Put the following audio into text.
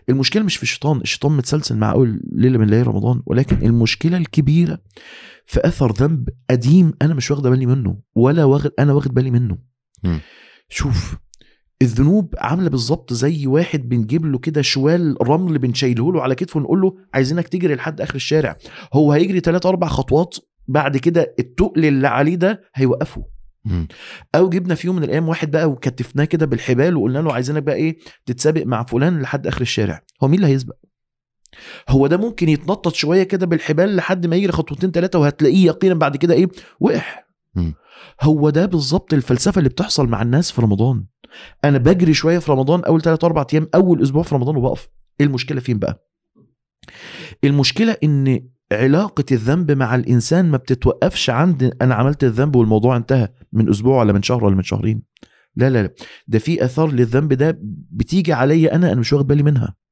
المشكله مش في الشيطان متسلسل مع اول ليله من ليالي رمضان، ولكن المشكله الكبيره في اثر ذنب قديم انا مش واخد بالي منه، ولا انا واخد بالي منه. شوف، الذنوب عامله بالظبط زي واحد بنجيب له كده شوال رمل بنشيله له على كتفه ونقول له عايزينك تجري لحد اخر الشارع. هو هيجري 3-4 خطوات، بعد كده التقل اللي عليه ده هيوقفه. او جبنا في يوم من الايام واحد بقى وكتفناه كده بالحبال وقلنا له عايزينك بقى ايه تتسابق مع فلان لحد اخر الشارع. هو مين اللي هيسبق؟ هو ده ممكن يتنطط شويه كده بالحبال لحد ما يجري 2-3 وهتلاقيه يقينا بعد كده ايه وقع. هو ده بالظبط الفلسفه اللي بتحصل مع الناس في رمضان. انا بجري شويه في رمضان اول 3-4 ايام اول اسبوع في رمضان وبقف. ايه المشكله فين بقى؟ المشكله ان علاقه الذنب مع الانسان ما بتتوقفش عند انا عملت الذنب والموضوع انتهى من اسبوع ولا من شهر ولا من شهرين. لا لا لا، ده في اثار للذنب ده بتيجي عليا انا مش واخد بالي منها.